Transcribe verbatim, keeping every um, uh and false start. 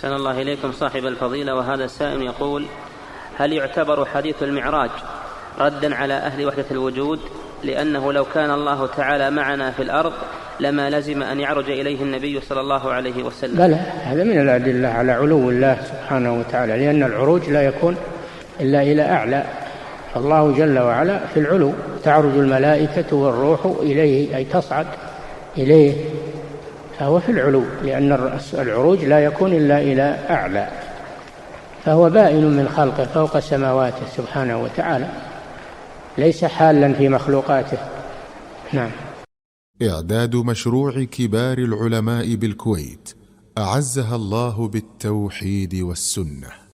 أحسن الله إليكم صاحب الفضيلة. وهذا السائل يقول: هل يعتبر حديث المعراج ردا على أهل وحدة الوجود؟ لأنه لو كان الله تعالى معنا في الأرض لما لزم أن يعرج إليه النبي صلى الله عليه وسلم. بلى، هذا من الأدلة على علو الله سبحانه وتعالى، لأن العروج لا يكون إلا إلى أعلى، فالله جل وعلا في العلو، تعرج الملائكة والروح إليه، أي تصعد إليه، فهو في العلو، لأن العروج لا يكون إلا إلى أعلى، فهو بائن من خلقه فوق سماواته سبحانه وتعالى، ليس حالا في مخلوقاته. نعم. إعداد مشروع كبار العلماء بالكويت أعزها الله بالتوحيد والسنة.